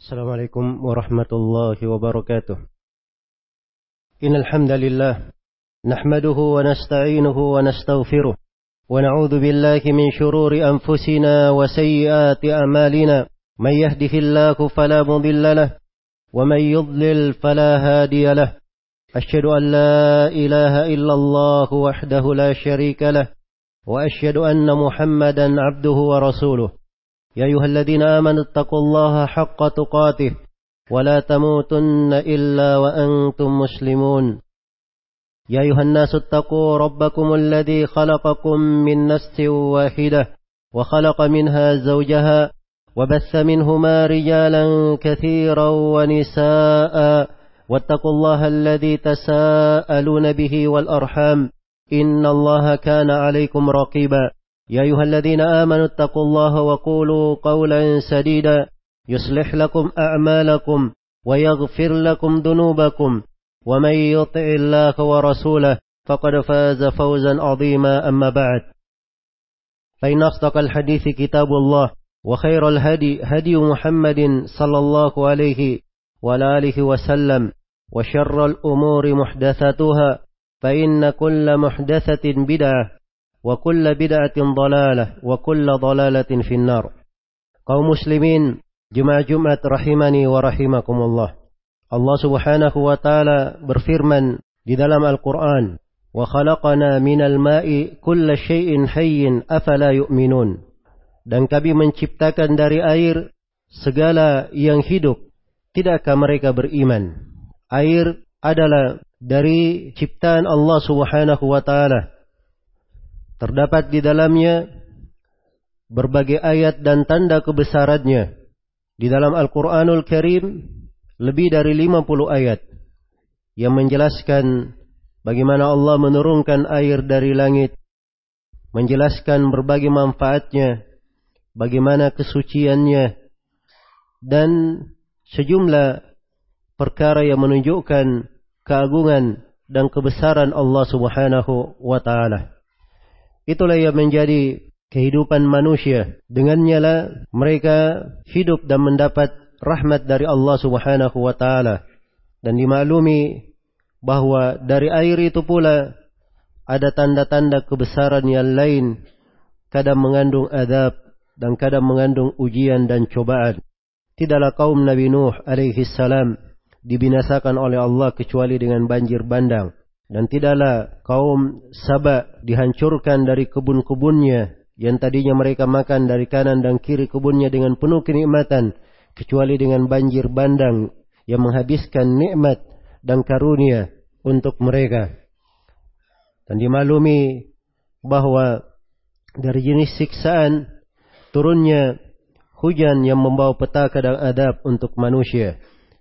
Assalamualaikum warahmatullahi wabarakatuh. Innal hamdalillah nahmaduhu wa nasta'inuhu wa nastaghfiruh wa na'udzu billahi min shururi anfusina wa sayyiati a'malina. May yahdihillahu fala mudilla lahu wa may yudlil fala hadiya lahu. Asyhadu an la ilaha illallah wahdahu la syarika lahu wa asyhadu anna Muhammadan 'abduhu wa rasuluh. يا أيها الذين آمنوا اتقوا الله حق تقاته ولا تموتن إلا وأنتم مسلمون. يا أيها الناس اتقوا ربكم الذي خلقكم من نفس واحدة وخلق منها زوجها وبث منهما رجالا كثيرا ونساء واتقوا الله الذي تساءلون به والأرحام إن الله كان عليكم رقيبا. يا أيها الذين آمنوا اتقوا الله وقولوا قولا سديدا يصلح لكم أعمالكم ويغفر لكم ذنوبكم ومن يطع الله ورسوله فقد فاز فوزا عظيما. أما بعد فإن أصدق الحديث كتاب الله وخير الهدي هدي محمد صلى الله عليه وعلى آله وسلم وشر الأمور محدثاتها فإن كل محدثة بدعة wa kulla bid'atin dhalalah wa kulla dhalalatin finnar. Kaum muslimin, jemaah Jumat rahimani wa rahimakumullah. Allah Subhanahu wa taala berfirman di dalam Al-Qur'an, "Wa khalaqana minal ma'i kulla syai'in hayyin afala yu'minun." Dan kami menciptakan dari air segala yang hidup, tidakkah mereka beriman? Air adalah dari ciptaan Allah Subhanahu wa taala. Terdapat di dalamnya berbagai ayat dan tanda kebesarannya. Di dalam Al-Quranul Karim lebih dari 50 ayat yang menjelaskan bagaimana Allah menurunkan air dari langit, menjelaskan berbagai manfaatnya, bagaimana kesuciannya, dan sejumlah perkara yang menunjukkan keagungan dan kebesaran Allah Subhanahu wa ta'ala. Itulah yang menjadi kehidupan manusia. Dengannya lah mereka hidup dan mendapat rahmat dari Allah Subhanahu wa ta'ala. Dan dimaklumi bahwa dari air itu pula ada tanda-tanda kebesaran yang lain. Kadang mengandung adab dan kadang mengandung ujian dan cobaan. Tidaklah kaum Nabi Nuh alaihi salam dibinasakan oleh Allah kecuali dengan banjir bandang. Dan tidaklah kaum Saba dihancurkan dari kebun-kebunnya yang tadinya mereka makan dari kanan dan kiri kebunnya dengan penuh kenikmatan, kecuali dengan banjir bandang yang menghabiskan nikmat dan karunia untuk mereka. Dan dimaklumi bahwa dari jenis siksaan turunnya hujan yang membawa petaka dan adab untuk manusia.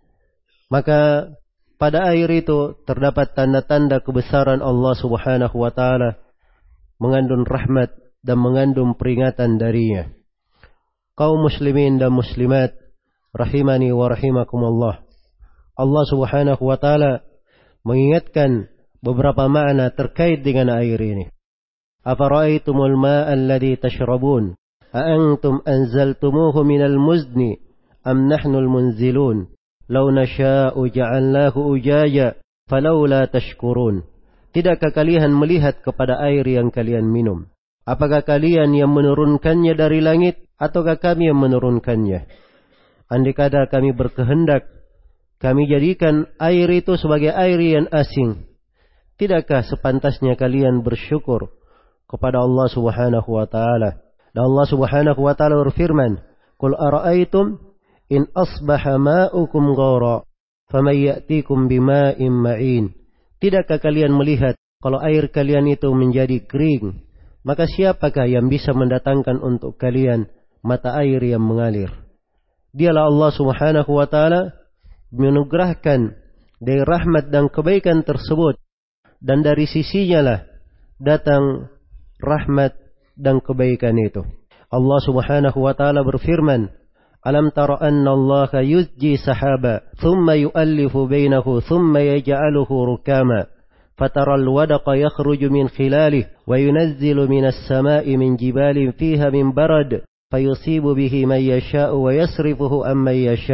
Maka pada air itu terdapat tanda-tanda kebesaran Allah Subhanahu wa ta'ala, mengandung rahmat dan mengandung peringatan darinya. Kaum muslimin dan muslimat rahimani wa rahimakumullah. Allah Subhanahu wa ta'ala mengingatkan beberapa makna terkait dengan air ini. Afara'aitumul ma'a alladhi tashrabun a antum anzaltumuhu minal muzni am nahnul munzilun. Lau nasha'u ja'alnahu ujaja falawla tashkurun. Tidakkah kalian melihat kepada air yang kalian minum? Apakah kalian yang menurunkannya dari langit ataukah kami yang menurunkannya? Andai kata kami berkehendak, kami jadikan air itu sebagai air yang asing. Tidakkah sepantasnya kalian bersyukur kepada Allah Subhanahu wa ta'ala? Dan Allah Subhanahu wa ta'ala berfirman, "Qul ara'aytum in asbaha ma'ukum ghawra faman ya'tikum bima'in ma'in." Tidakkah kalian melihat kalau air kalian itu menjadi kering, maka siapakah yang bisa mendatangkan untuk kalian mata air yang mengalir? Dialah Allah Subhanahu wa ta'ala menugerahkan dari rahmat dan kebaikan tersebut, dan dari sisinya lah datang rahmat dan kebaikan itu. Allah Subhanahu wa ta'ala berfirman, "Alam tara anna Allah yuzji sahaba thumma yu'allifu bainahu thumma yaj'aluhu rukama fataral wadaqa yakhruju min khilalihi wa yunazzilu minas sama'i min jibalin fiha min barad fayusibu bihi man yasha'u wa yasrifuhu amman yasha'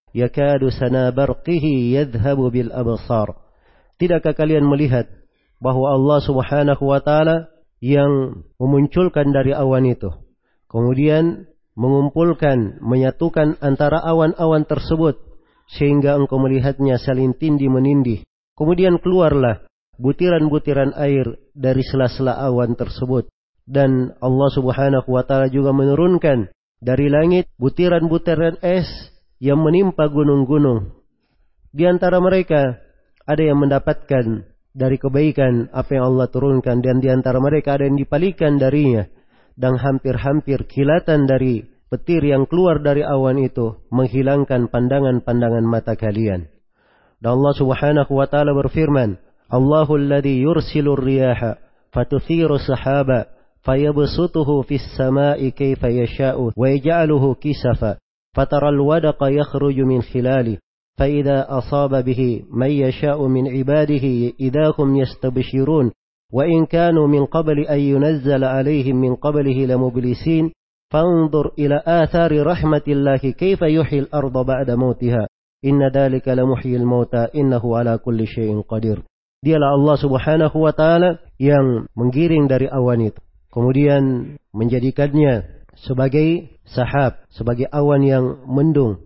yakadu sana barqihi yadhhabu bil absar. Tidakkah kalian melihat bahwa Allah Subhanahu wa taala yang memunculkan dari awan itu, kemudian mengumpulkan, menyatukan antara awan-awan tersebut sehingga engkau melihatnya saling tindih menindih. Kemudian keluarlah butiran-butiran air dari sela-sela awan tersebut. Dan Allah Subhanahu wa taala juga menurunkan dari langit butiran-butiran es yang menimpa gunung-gunung. Di antara mereka ada yang mendapatkan dari kebaikan apa yang Allah turunkan, dan di antara mereka ada yang dipalingkan darinya, dan hampir-hampir kilatan dari petir yang keluar dari awan itu menghilangkan pandangan-pandangan mata kalian. Dan Allah Subhanahu wa taala berfirman, Allahul ladzi yursilur riyaha fatuthiru sahaba fayabsutuhu fis samai kaifa yasha'u wa yaj'aluhu kisafa fataral wadaqa yakhruju min khilali فإذا أصاب به من يشاء من عباده إذا هم يستبشرون وإن كانوا من قبل أن ينزل عليهم من قبله لمبلسين فانظر إلى آثار رحمة الله كيف يحيي الأرض بعد موتها إن ذلك لمحيي الموتى إنه على كل شيء قدير. Dialah Allah Subhanahu wa taala yang menggiring dari awan itu, kemudian menjadikannya sebagai sahab, sebagai awan yang mendung.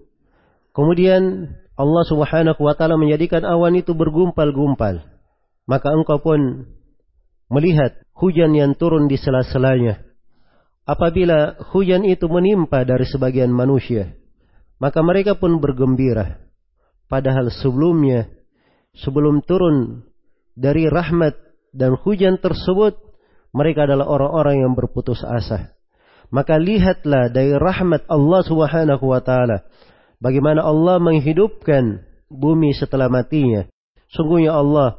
Kemudian Allah Subhanahu wa taala menjadikan awan itu bergumpal-gumpal. Maka engkau pun melihat hujan yang turun di sela-selanya. Apabila hujan itu menimpa dari sebagian manusia, maka mereka pun bergembira. Padahal sebelumnya, sebelum turun dari rahmat dan hujan tersebut, mereka adalah orang-orang yang berputus asa. Maka lihatlah dari rahmat Allah Subhanahu wa taala, bagaimana Allah menghidupkan bumi setelah matinya. Sungguhnya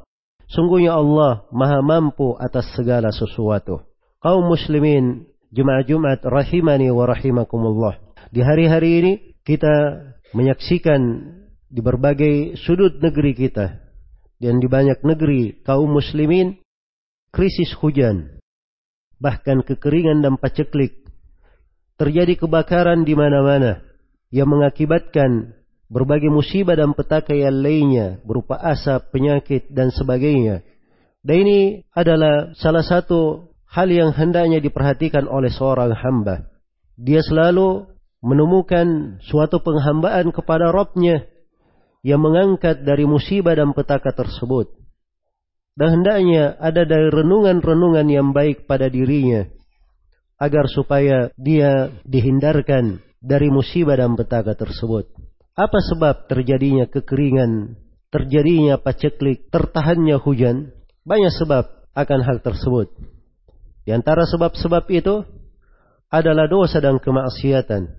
Allah maha mampu atas segala sesuatu. Kaum muslimin, jemaah Jumat rahimani wa rahimakumullah. Di hari-hari ini kita menyaksikan di berbagai sudut negeri kita dan di banyak negeri kaum muslimin krisis hujan, bahkan kekeringan dan paceklik. Terjadi kebakaran di mana-mana yang mengakibatkan berbagai musibah dan petaka yang lainnya berupa asap, penyakit dan sebagainya. Dan ini adalah salah satu hal yang hendaknya diperhatikan oleh seorang hamba. Dia selalu menemukan suatu penghambaan kepada Rabb-Nya yang mengangkat dari musibah dan petaka tersebut. Dan hendaknya ada dari renungan-renungan yang baik pada dirinya agar supaya dia dihindarkan dari musibah dan petaka tersebut. Apa sebab terjadinya kekeringan, terjadinya paceklik, tertahannya hujan? Banyak sebab akan hal tersebut. Di antara sebab-sebab itu adalah dosa dan kemaksiatan.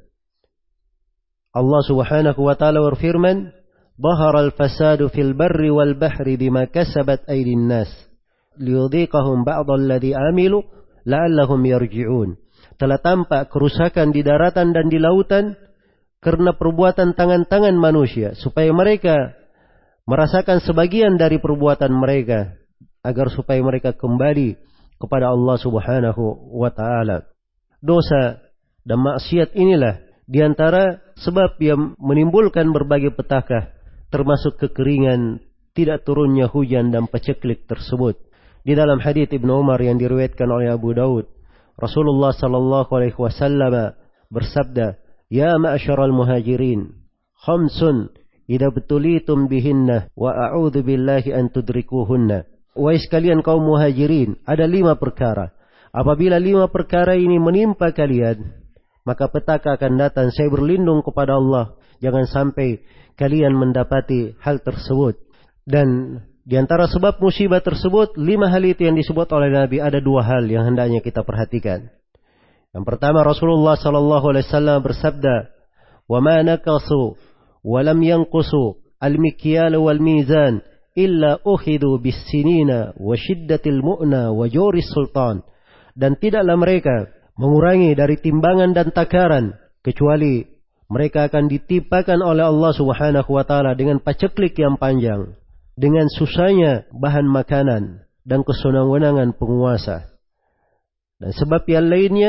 Allah Subhanahu wa taala berfirman, "Dhahara al-fasadu fil barri wal bahri bima kasabat aydin nas, liyudhiqahum ba'd alladhi 'amilu la'allahum yarji'un." Telah tampak kerusakan di daratan dan di lautan karena perbuatan tangan-tangan manusia, supaya mereka merasakan sebagian dari perbuatan mereka, agar supaya mereka kembali kepada Allah Subhanahu wa taala. Dosa dan maksiat inilah di antara sebab yang menimbulkan berbagai petaka, termasuk kekeringan, tidak turunnya hujan dan paceklik tersebut. Di dalam hadits Ibnu Umar yang diriwayatkan oleh Abu Daud, Rasulullah sallallahu alaihi wasallam bersabda, "Ya ma'syaral muhajirin, khamsun idza betulitum bihinna wa a'udzu billahi an tudrikuhunna." Wahai sekalian kaum muhajirin, ada 5 perkara. Apabila 5 perkara ini menimpa kalian, maka petaka akan datang. Saya berlindung kepada Allah, jangan sampai kalian mendapati hal tersebut. Dan di antara sebab musibah tersebut, 5 hal itu yang disebut oleh Nabi, ada 2 hal yang hendaknya kita perhatikan. Yang pertama, Rasulullah sallallahu alaihi wasallam bersabda, "Wa ma naqasu wa lam yanqusu al-mikyal wal mizan illa ukhidu bis-sinina wa shiddatil mu'na wa jawris sultan." Dan tidaklah mereka mengurangi dari timbangan dan takaran, kecuali mereka akan ditimpakan oleh Allah Subhanahu wa taala dengan paceklik yang panjang, dengan susahnya bahan makanan dan kesenang-wenangan penguasa. Dan sebab yang lainnya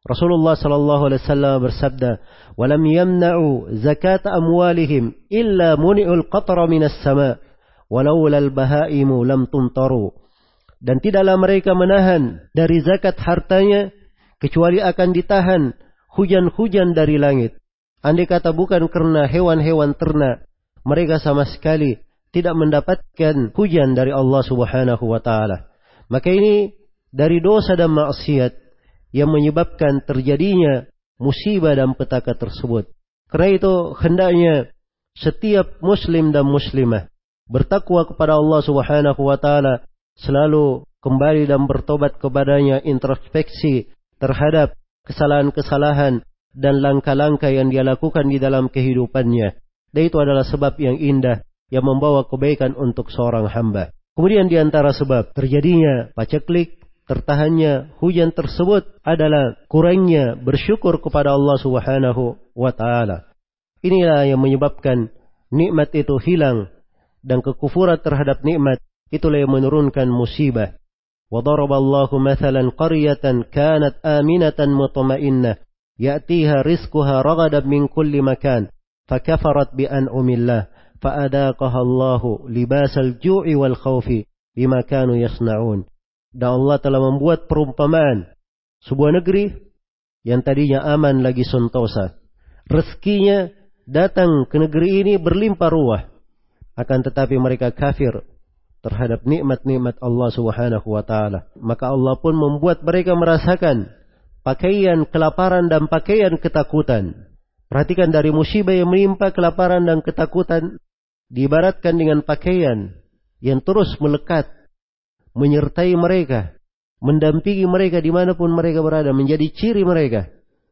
Rasulullah sallallahu alaihi wasallam bersabda, "Walam yamna'u zakat amwalihim illa muni'ul qatra minas sama, walaula al-bahaimu lam tumtaru." Dan tidaklah mereka menahan dari zakat hartanya kecuali akan ditahan hujan-hujan dari langit. Andai kata bukan karena hewan-hewan ternak, mereka sama sekali tidak mendapatkan hujan dari Allah Subhanahu wa taala. Maka ini dari dosa dan maksiat yang menyebabkan terjadinya musibah dan petaka tersebut. Karena itu hendaknya setiap muslim dan muslimah bertakwa kepada Allah Subhanahu wa taala, selalu kembali dan bertobat kepadanya, introspeksi terhadap kesalahan-kesalahan dan langkah-langkah yang dia lakukan di dalam kehidupannya. Dan itu adalah sebab yang indah yang membawa kebaikan untuk seorang hamba. Kemudian di antara sebab terjadinya paceklik, tertahannya hujan tersebut adalah kurangnya bersyukur kepada Allah Subhanahu wa taala. Inilah yang menyebabkan nikmat itu hilang, dan kekufuran terhadap nikmat itulah yang menurunkan musibah. Wa daraballahu mathalan qaryatan kanat aminatan mutma'innah ya'tiha rizquha ragadan min kulli makan fakafarat bi an'amillah fa'adaqaha Allahu libasal ju'i wal khawfi bima kanu yasna'un. Dan Allah telah membuat perumpamaan sebuah negeri yang tadinya aman lagi sentosa. Rezekinya datang ke negeri ini berlimpah ruah. Akan tetapi mereka kafir terhadap nikmat-nikmat Allah Subhanahu wa taala. Maka Allah pun membuat mereka merasakan pakaian kelaparan dan pakaian ketakutan. Perhatikan, dari musibah yang menimpa, kelaparan dan ketakutan diibaratkan dengan pakaian yang terus melekat, menyertai mereka, mendampingi mereka dimanapun mereka berada, menjadi ciri mereka.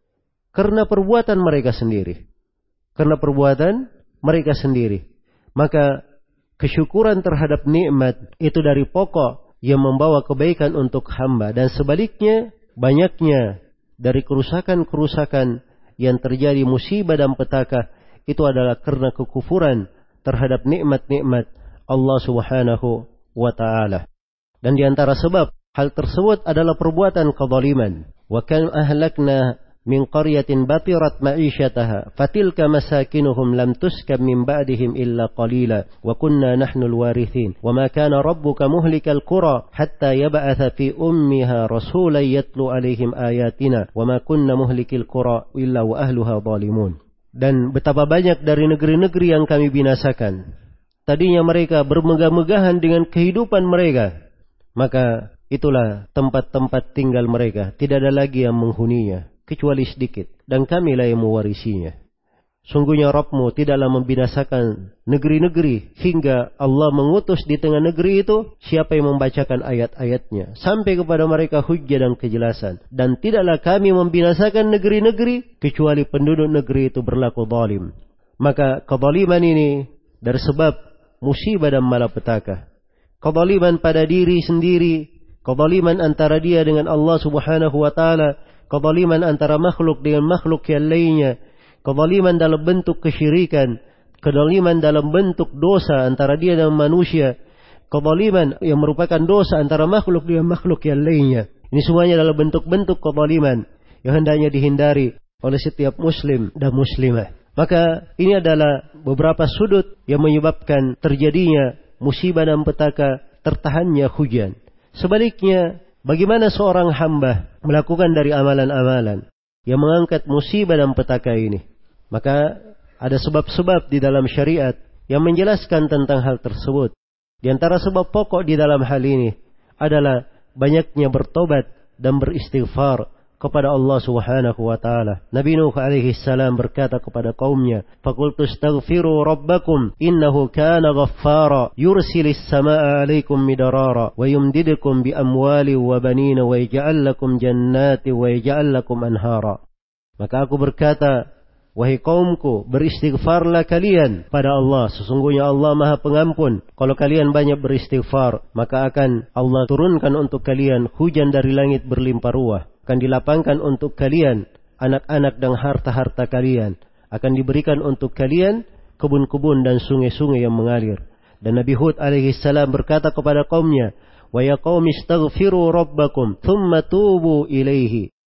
Karena perbuatan mereka sendiri. Karena perbuatan mereka sendiri. Maka kesyukuran terhadap nikmat itu dari pokok yang membawa kebaikan untuk hamba. Dan sebaliknya, banyaknya dari kerusakan-kerusakan yang terjadi, musibah dan petaka, itu adalah karena kekufuran terhadap nikmat-nikmat Allah Subhanahu wa ta'ala. Dan di antara sebab hal tersebut adalah perbuatan kezaliman. Wa kan ahlakna min qaryatin batirat ma'isyataha fatilka masakinuhum lam tuskab min ba'dihim illa qalila wa kunna nahnul warithin wa ma kana rabbuka muhlikal qura hatta yab'atha fi ummiha rasulan yatlu alaihim ayatina wa ma kunna muhlikil qura illa wa ahluha zalimun. Dan betapa banyak dari negeri-negeri yang kami binasakan, tadinya mereka bermegah-megahan dengan kehidupan mereka, maka itulah tempat-tempat tinggal mereka, tidak ada lagi yang menghuninya kecuali sedikit, dan kamilah yang mewarisinya. Sungguhnya Rabbmu tidaklah membinasakan negeri-negeri hingga Allah mengutus di tengah negeri itu siapa yang membacakan ayat-ayatnya sampai kepada mereka hujjah dan kejelasan. Dan tidaklah kami membinasakan negeri-negeri kecuali penduduk negeri itu berlaku zalim. Maka kezaliman ini dari sebab musibah dan malapetaka. Kezaliman pada diri sendiri, kezaliman antara dia dengan Allah Subhanahu wa taala, kezaliman antara makhluk dengan makhluk yang lainnya, kezaliman dalam bentuk kesyirikan, kezaliman dalam bentuk dosa antara dia dan manusia, kezaliman yang merupakan dosa antara makhluk dengan makhluk yang lainnya. Ini semuanya adalah bentuk-bentuk kezaliman yang hendaknya dihindari oleh setiap muslim dan muslimah. Maka ini adalah beberapa sudut yang menyebabkan terjadinya musibah dan petaka, tertahannya hujan. Sebaliknya, bagaimana seorang hamba melakukan dari amalan-amalan yang mengangkat musibah dan petaka ini? Maka ada sebab-sebab di dalam syariat yang menjelaskan tentang hal tersebut. Di antara sebab pokok di dalam hal ini adalah banyaknya bertobat dan beristighfar kepada Allah Subhanahu wa taala. Nabi Nuh alaihi salam berkata kepada kaumnya, "Faqultu astaghfiru rabbakum innahu kana ghaffara yursilis samaa'a 'alaikum midrara wa yumdidukum bi amwali wa banina wa yaj'al lakum jannati wa yaj'al lakum anhara." Maka aku berkata, wahai kaumku, beristighfarlah kalian pada Allah. Sesungguhnya Allah Maha Pengampun. Kalau kalian banyak beristighfar, maka akan Allah turunkan untuk kalian hujan dari langit berlimpah ruah. Akan dilapangkan untuk kalian anak-anak dan harta-harta kalian. Akan diberikan untuk kalian kebun-kebun dan sungai-sungai yang mengalir. Dan Nabi Hud alaihi salam berkata kepada kaumnya, "Wa ya qaumi astaghfiru rabbakum thumma tubu ilaihi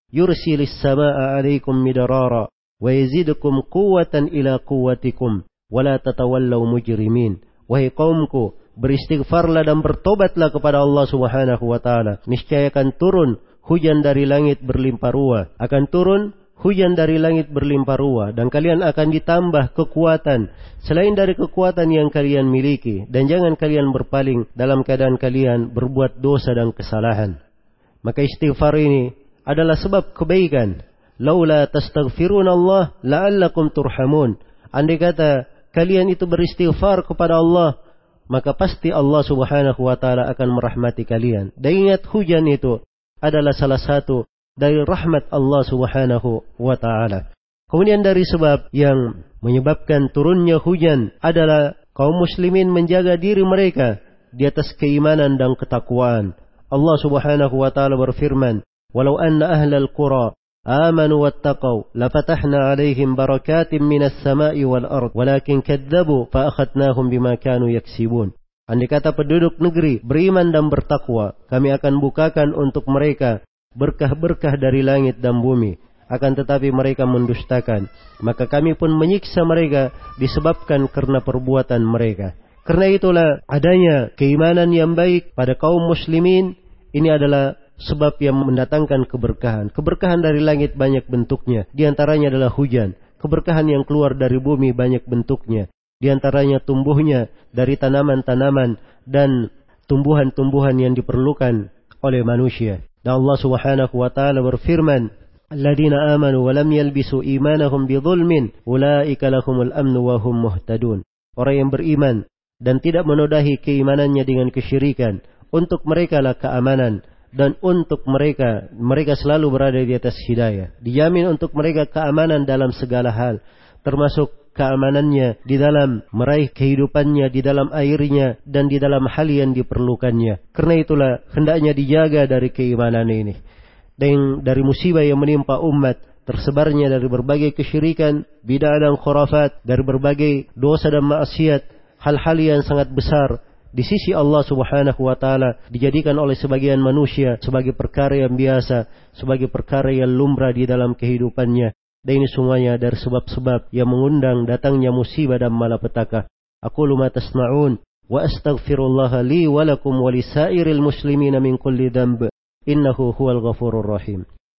yursilis samaa'a 'alaikum midrara wa yazidukum quwwatan ila quwwatikum wa la tatawallaw mujrimin. Wahai kaumku, beristighfarlah dan bertobatlah kepada Allah Subhanahu wa taala. Niscaya akan turun hujan dari langit berlimpah ruah. Akan turun hujan dari langit berlimpah ruah, dan kalian akan ditambah kekuatan selain dari kekuatan yang kalian miliki, dan jangan kalian berpaling dalam keadaan kalian berbuat dosa dan kesalahan. Maka istighfar ini adalah sebab kebaikan. Laula tastaghfiruna Allah la'allakum turhamun. Andai kata kalian itu beristighfar kepada Allah, maka pasti Allah Subhanahu wa taala akan merahmati kalian. Dan ingat, hujan itu adalah salah satu dari rahmat Allah Subhanahu wa taala. Kemudian dari sebab yang menyebabkan turunnya hujan adalah kaum muslimin menjaga diri mereka di atas keimanan dan ketakwaan. Allah Subhanahu wa taala berfirman, "Walau anna ahlal qura amanu wattaqau lafatahna 'alaihim barakatin minas sama'i wal ard walakin kadzdzabu fa akhadnahum bima kanu yaksibun." Andai kata penduduk negeri beriman dan bertakwa, kami akan bukakan untuk mereka berkah-berkah dari langit dan bumi. Akan tetapi mereka mendustakan, maka kami pun menyiksa mereka disebabkan karena perbuatan mereka. Karena itulah adanya keimanan yang baik pada kaum muslimin ini adalah sebab yang mendatangkan keberkahan. Keberkahan dari langit banyak bentuknya. Di antaranya adalah hujan. Keberkahan yang keluar dari bumi banyak bentuknya. Di antaranya tumbuhnya dari tanaman-tanaman dan tumbuhan-tumbuhan yang diperlukan oleh manusia. Dan Allah Subhanahu wa taala berfirman, "Alladzina amanu wa lam yalbisu imanahum bidzulmin, ulaika lahumul amnu wa hum muhtadun." Orang yang beriman dan tidak menodai keimanannya dengan kesyirikan, untuk mereka lah keamanan, dan untuk mereka selalu berada di atas hidayah. Dijamin untuk mereka keamanan dalam segala hal, termasuk keamanannya di dalam meraih kehidupannya, di dalam airnya, dan di dalam hal yang diperlukannya. Karena itulah hendaknya dijaga dari keimanan ini. Dan dari musibah yang menimpa umat, tersebarnya dari berbagai kesyirikan, bid'ah dan khurafat, dari berbagai dosa dan maksiat, hal-hal yang sangat besar di sisi Allah Subhanahu wa taala dijadikan oleh sebagian manusia sebagai perkara yang biasa, sebagai perkara yang lumrah di dalam kehidupannya. Dan ini semuanya dari sebab-sebab yang mengundang datangnya musibah dan malapetaka. Aqulu ma tasma'un wa astaghfirullaha li wa lakum wa lisairil muslimina min kulli dhanb innahu huwal ghafurur rahim.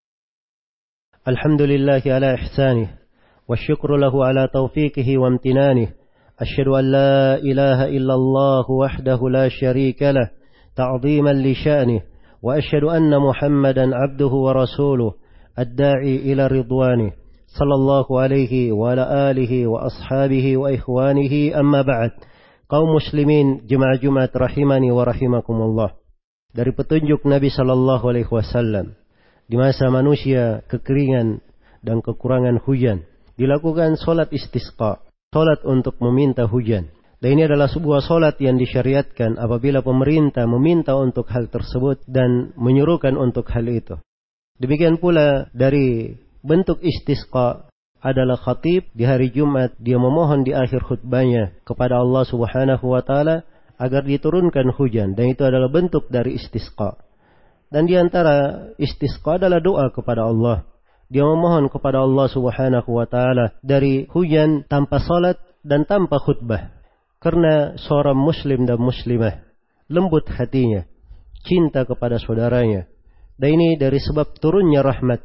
Alhamdulillahi ala ihsanih wa syukru lahu ala taufiqihi wa amtinanih. أشهد أن لا إله إلا الله وحده لا شريك له تعظيما لشأنه وأشهد أن محمدا عبده ورسوله الداعي إلى رضوانه صلى الله عليه وعلى آله وأصحابه وإخوانه أما بعد. Kaum muslimin jemaah Jumat rahimani wa rahimakumullah. Dari petunjuk Nabi sallallahu alaihi wasallam, di masa manusia kekeringan dan kekurangan hujan, dilakukan salat istisqa, salat untuk meminta hujan. Dan ini adalah sebuah salat yang disyariatkan apabila pemerintah meminta untuk hal tersebut dan menyuruhkan untuk hal itu. Demikian pula dari bentuk istisqa adalah khatib di hari Jumat, dia memohon di akhir khutbahnya kepada Allah Subhanahu wa taala agar diturunkan hujan, dan itu adalah bentuk dari istisqa. Dan di antara istisqa adalah doa kepada Allah. Dia memohon kepada Allah Subhanahu wa taala dari hujan tanpa salat dan tanpa khutbah. Karena seorang muslim dan muslimah lembut hatinya, cinta kepada saudaranya. Dan ini dari sebab turunnya rahmat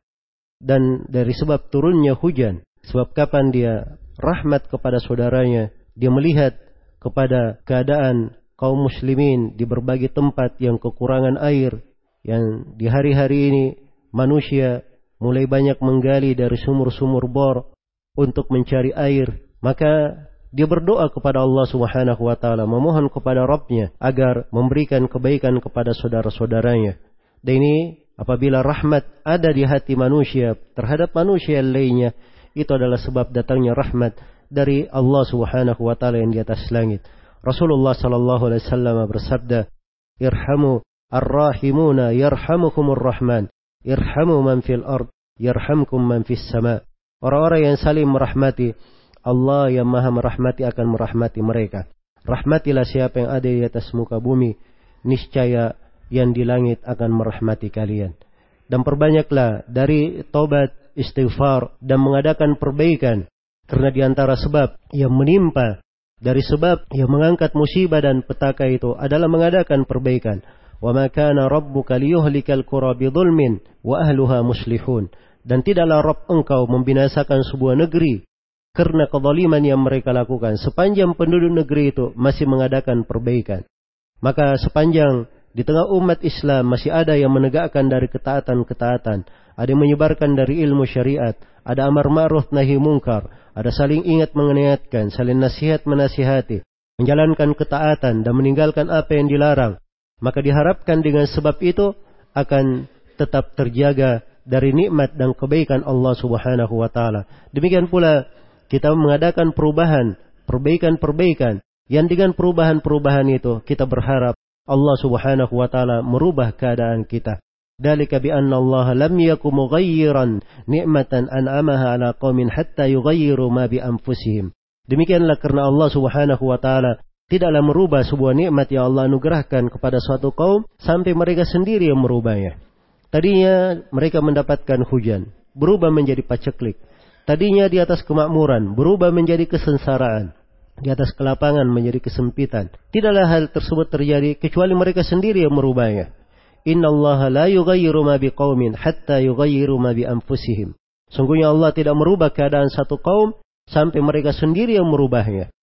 dan dari sebab turunnya hujan. Sebab kapan dia rahmat kepada saudaranya, dia melihat kepada keadaan kaum muslimin di berbagai tempat yang kekurangan air, yang di hari-hari ini manusia mulai banyak menggali dari sumur-sumur bor untuk mencari air, maka dia berdoa kepada Allah Subhanahu wa taala, memohon kepada Rabbnya agar memberikan kebaikan kepada saudara-saudaranya. Dan ini apabila rahmat ada di hati manusia terhadap manusia yang lainnya, itu adalah sebab datangnya rahmat dari Allah Subhanahu wa taala yang di atas langit. Rasulullah sallallahu alaihi wasallam bersabda, "Irhamu ar-rahimuna yarhamukumur rahman. Irhamu man fil ard, yarhamkum man fis sama." Orang-orang yang saling merahmati, Allah yang maha merahmati akan merahmati mereka. Rahmatilah siapa yang ada di atas muka bumi, niscaya yang di langit akan merahmati kalian. dan perbanyaklah dari taubat, istighfar, dan mengadakan perbaikan. Karena di antara sebab yang menimpa, dari sebab yang mengangkat musibah dan petaka itu adalah mengadakan perbaikan. Wa ma kana rabbuka liyuhlikal qura bidzulmin wa ahluha muslihun. Dan tidaklah Rabb engkau membinasakan sebuah negeri karena kezaliman yang mereka lakukan, sepanjang penduduk negeri itu masih mengadakan perbaikan. Maka sepanjang di tengah umat Islam masih ada yang menegakkan dari ketaatan-ketaatan, ada yang menyebarkan dari ilmu syariat, ada amar ma'ruf nahi mungkar, ada saling ingat mengingatkan, saling nasihat menasihati, menjalankan ketaatan dan meninggalkan apa yang dilarang, maka diharapkan dengan sebab itu akan tetap terjaga dari nikmat dan kebaikan Allah Subhanahu wa taala. Demikian pula kita mengadakan perubahan, perbaikan-perbaikan, yang dengan perubahan-perubahan itu kita berharap Allah Subhanahu wa taala merubah keadaan kita. Dzalika bi anna Allah lam yakum mughayyiran ni'matan an'amaha 'ala qaumin hatta yughayyiru ma bi anfusihim. Demikianlah karena Allah Subhanahu wa taala tidaklah merubah sebuah nikmat yang Allah anugerahkan kepada suatu kaum sampai mereka sendiri yang merubahnya. Tadinya mereka mendapatkan hujan, berubah menjadi paceklik. Tadinya di atas kemakmuran, berubah menjadi kesengsaraan. Di atas kelapangan menjadi kesempitan. Tidaklah hal tersebut terjadi kecuali mereka sendiri yang merubahnya. Inna Allah la yughayyiru ma biqaumin hatta yughayyiru ma bi anfusihim. Sungguhnya Allah tidak merubah keadaan satu kaum sampai mereka sendiri yang merubahnya.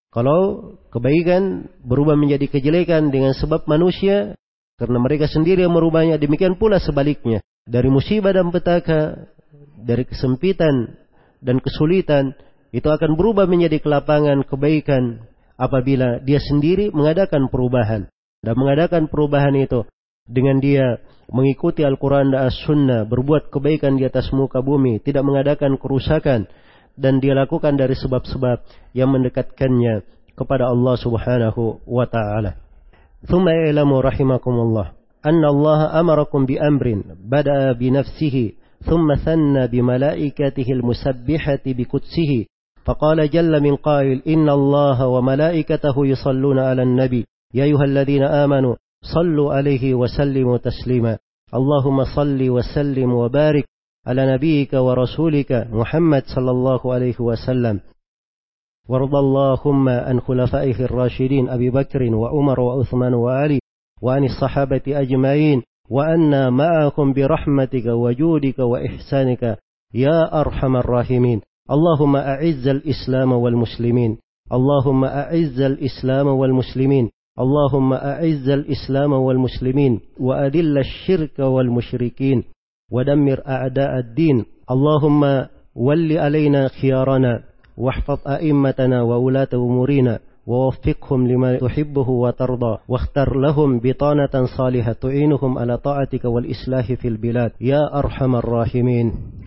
Kalau kebaikan berubah menjadi kejelekan dengan sebab manusia, karena mereka sendiri yang merubahnya, demikian pula sebaliknya. Dari musibah dan petaka, dari kesempitan dan kesulitan, itu akan berubah menjadi kelapangan, kebaikan apabila dia sendiri mengadakan perubahan. Dan mengadakan perubahan itu dengan dia mengikuti Al-Quran dan As-Sunnah, berbuat kebaikan di atas muka bumi, tidak mengadakan kerusakan, dan dia lakukan dari sebab-sebab yang mendekatkannya kepada Allah Subhanahu wa ta'ala. Thumma i'lamu rahimakumullah anna Allah amarakum bi amrin bada'a bi nafsihi thumma thanna bi malaikatihi al-musabbihati bi qudsihi. فقال جل من قائل إن الله وملائكته يصلون على النبي يا أيها الذين آمنوا صلوا عليه وسلموا تسليما اللهم صل وسلم وبارك على نبيك ورسولك محمد صلى الله عليه وسلم وارض اللهم عن خلفائه الراشدين أبي بكر وعمر وعثمان وعلي وعن الصحابة أجمعين وأنا معكم برحمتك وجودك وإحسانك يا أرحم الراحمين اللهم أعز الإسلام والمسلمين اللهم أعز الإسلام والمسلمين اللهم أعز الإسلام والمسلمين وأذل الشرك والمشركين ودمر أعداء الدين اللهم ول علينا خيارنا واحفظ أئمتنا وولاة أمورنا ووفقهم لما تحبه وترضى واختر لهم بطانة صالحة تعينهم على طاعتك والإصلاح في البلاد يا أرحم الراحمين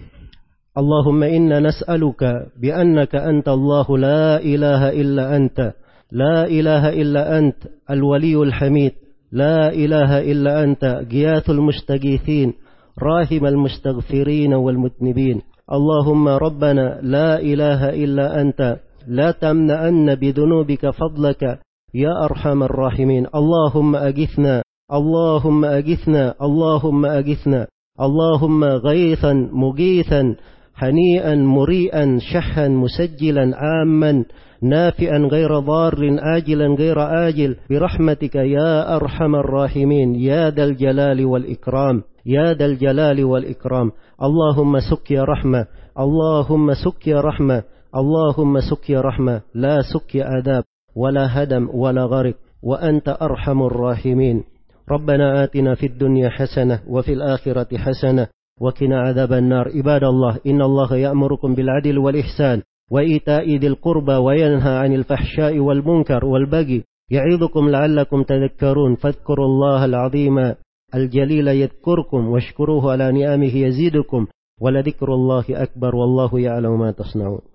اللهم إنا نسألك بأنك أنت الله لا إله إلا أنت لا إله إلا أنت الولي الحميد لا إله إلا أنت غياث المستغيثين راحم المستغفرين والمذنبين اللهم ربنا لا إله إلا أنت لا تمنعن بذنوبك فضلك يا أرحم الراحمين اللهم أغثنا اللهم أغثنا اللهم أغثنا اللهم غيثا مغيثا هنيئا مريئا شحا مسجلا عاما نافعا غير ضار آجلا غير آجل برحمتك يا أرحم الراحمين يا ذا الجلال والإكرام يا ذا الجلال والإكرام اللهم سقيا رحمة اللهم سقيا رحمة اللهم سقيا رحمة لا سقيا عذاب ولا هدم ولا غرق وأنت أرحم الراحمين ربنا آتنا في الدنيا حسنة وفي الآخرة حسنة وقنا عذاب النار عباد الله إن الله يأمركم بالعدل والإحسان وإيتاء ذي القربى وينهى عن الفحشاء والمنكر والبغي يعظكم لعلكم تذكرون فاذكروا الله العظيم الجليل يذكركم واشكروه على نعمه يزيدكم ولذكر الله أكبر والله يعلم ما تصنعون